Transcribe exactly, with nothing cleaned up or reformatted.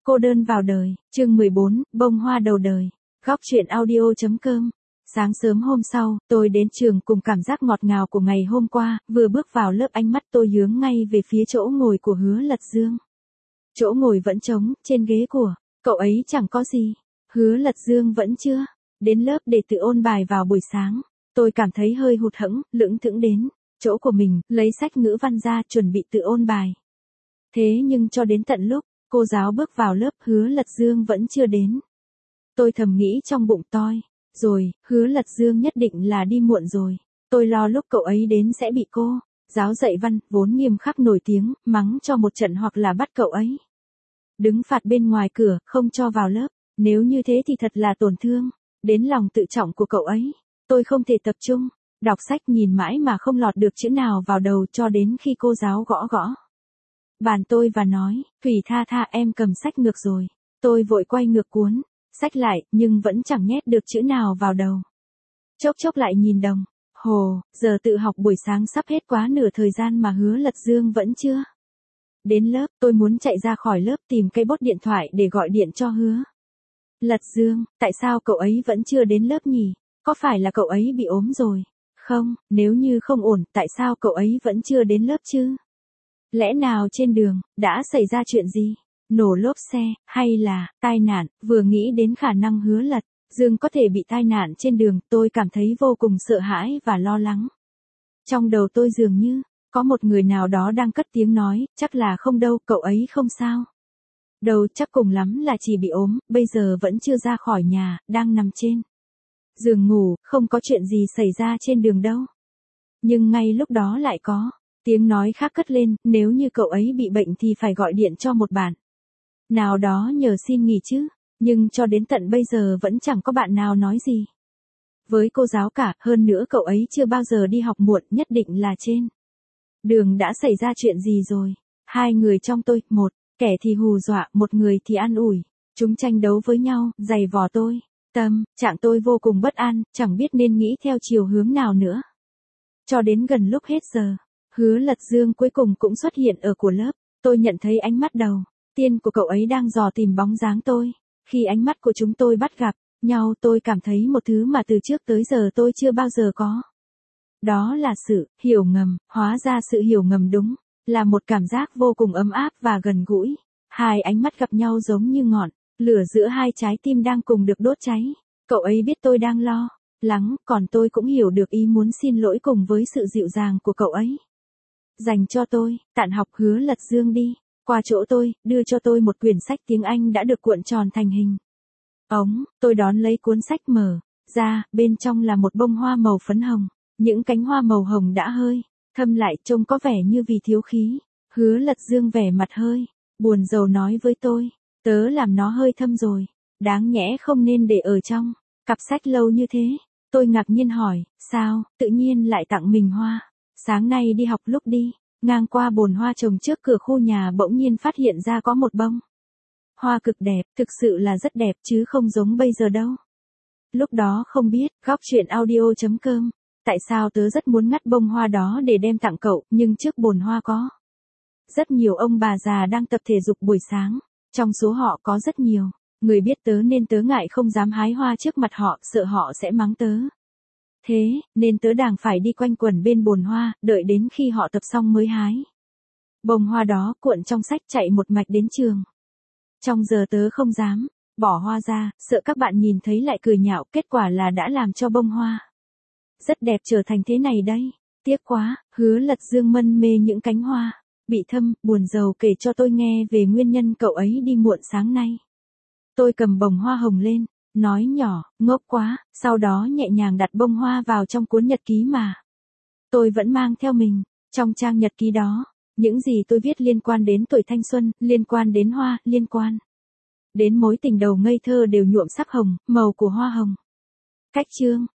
Cô đơn vào đời, chương mười bốn, bông hoa đầu đời. Góc truyện audio.com. Sáng sớm hôm sau, tôi đến trường cùng cảm giác ngọt ngào của ngày hôm qua, vừa bước vào lớp ánh mắt tôi hướng ngay về phía chỗ ngồi của Hứa Lật Dương. Chỗ ngồi vẫn trống, trên ghế của cậu ấy chẳng có gì. Hứa Lật Dương vẫn chưa đến lớp để tự ôn bài vào buổi sáng. Tôi cảm thấy hơi hụt hẫng, lững thững đến chỗ của mình, lấy sách ngữ văn ra chuẩn bị tự ôn bài. Thế nhưng cho đến tận lúc cô giáo bước vào lớp, Hứa Lật Dương vẫn chưa đến. Tôi thầm nghĩ trong bụng tôi, rồi, Hứa Lật Dương nhất định là đi muộn rồi. Tôi lo lúc cậu ấy đến sẽ bị cô giáo dạy văn, vốn nghiêm khắc nổi tiếng, mắng cho một trận hoặc là bắt cậu ấy đứng phạt bên ngoài cửa, không cho vào lớp. Nếu như thế thì thật là tổn thương đến lòng tự trọng của cậu ấy. Tôi không thể tập trung đọc sách, nhìn mãi mà không lọt được chữ nào vào đầu cho đến khi cô giáo gõ gõ bàn tôi và nói, Thủy Tha Tha, em cầm sách ngược rồi. Tôi vội quay ngược cuốn sách lại, nhưng vẫn chẳng nhét được chữ nào vào đầu. Chốc chốc lại nhìn đồng hồ, giờ tự học buổi sáng sắp hết quá nửa thời gian mà Hứa Lật Dương vẫn chưa đến lớp. Tôi muốn chạy ra khỏi lớp tìm cây bút điện thoại để gọi điện cho Hứa Lật Dương. Tại sao cậu ấy vẫn chưa đến lớp nhỉ? Có phải là cậu ấy bị ốm rồi? Không, nếu như không ổn, tại sao cậu ấy vẫn chưa đến lớp chứ? Lẽ nào trên đường đã xảy ra chuyện gì? Nổ lốp xe, hay là tai nạn? Vừa nghĩ đến khả năng Hứa Lật Dương có thể bị tai nạn trên đường, tôi cảm thấy vô cùng sợ hãi và lo lắng. Trong đầu tôi dường như có một người nào đó đang cất tiếng nói, chắc là không đâu, cậu ấy không sao đâu, chắc cùng lắm là chỉ bị ốm, bây giờ vẫn chưa ra khỏi nhà, đang nằm trên giường ngủ, không có chuyện gì xảy ra trên đường đâu. Nhưng ngay lúc đó lại có tiếng nói khác cất lên, nếu như cậu ấy bị bệnh thì phải gọi điện cho một bạn nào đó nhờ xin nghỉ chứ. Nhưng cho đến tận bây giờ vẫn chẳng có bạn nào nói gì với cô giáo cả, hơn nữa cậu ấy chưa bao giờ đi học muộn, nhất định là trên đường đã xảy ra chuyện gì rồi. Hai người trong tôi, một kẻ thì hù dọa, một người thì an ủi. Chúng tranh đấu với nhau, giày vò tôi. Tâm trạng tôi vô cùng bất an, chẳng biết nên nghĩ theo chiều hướng nào nữa. Cho đến gần lúc hết giờ, Hứa Lật Dương cuối cùng cũng xuất hiện ở của lớp. Tôi nhận thấy ánh mắt đầu tiên của cậu ấy đang dò tìm bóng dáng tôi. Khi ánh mắt của chúng tôi bắt gặp nhau, tôi cảm thấy một thứ mà từ trước tới giờ tôi chưa bao giờ có. Đó là sự hiểu ngầm, hóa ra sự hiểu ngầm đúng là một cảm giác vô cùng ấm áp và gần gũi. Hai ánh mắt gặp nhau giống như ngọn lửa giữa hai trái tim đang cùng được đốt cháy. Cậu ấy biết tôi đang lo lắng, còn tôi cũng hiểu được ý muốn xin lỗi cùng với sự dịu dàng của cậu ấy dành cho tôi. Tản học, Hứa Lật Dương đi qua chỗ tôi, đưa cho tôi một quyển sách tiếng Anh đã được cuộn tròn thành hình ống. Tôi đón lấy cuốn sách, mở ra, bên trong là một bông hoa màu phấn hồng. Những cánh hoa màu hồng đã hơi thâm lại, trông có vẻ như vì thiếu khí. Hứa Lật Dương vẻ mặt hơi buồn rầu nói với tôi, tớ làm nó hơi thâm rồi, đáng nhẽ không nên để ở trong cặp sách lâu như thế. Tôi ngạc nhiên hỏi, sao, tự nhiên lại tặng mình hoa? Sáng nay đi học lúc đi ngang qua bồn hoa trồng trước cửa khu nhà, bỗng nhiên phát hiện ra có một bông hoa cực đẹp, thực sự là rất đẹp chứ không giống bây giờ đâu. Lúc đó không biết, góc truyện audio.com, tại sao tớ rất muốn ngắt bông hoa đó để đem tặng cậu, nhưng trước bồn hoa có rất nhiều ông bà già đang tập thể dục buổi sáng. Trong số họ có rất nhiều người biết tớ nên tớ ngại không dám hái hoa trước mặt họ, sợ họ sẽ mắng tớ. Thế nên tớ đành phải đi quanh quẩn bên bồn hoa, đợi đến khi họ tập xong mới hái bông hoa đó, cuộn trong sách chạy một mạch đến trường. Trong giờ tớ không dám bỏ hoa ra, sợ các bạn nhìn thấy lại cười nhạo, kết quả là đã làm cho bông hoa rất đẹp trở thành thế này đây. Tiếc quá. Hứa Lật Dương mân mê những cánh hoa bị thâm, buồn rầu kể cho tôi nghe về nguyên nhân cậu ấy đi muộn sáng nay. Tôi cầm bông hoa hồng lên, nói nhỏ, ngốc quá, sau đó nhẹ nhàng đặt bông hoa vào trong cuốn nhật ký mà tôi vẫn mang theo mình. Trong trang nhật ký đó, những gì tôi viết liên quan đến tuổi thanh xuân, liên quan đến hoa, liên quan đến mối tình đầu ngây thơ đều nhuộm sắc hồng, màu của hoa hồng. Cách chương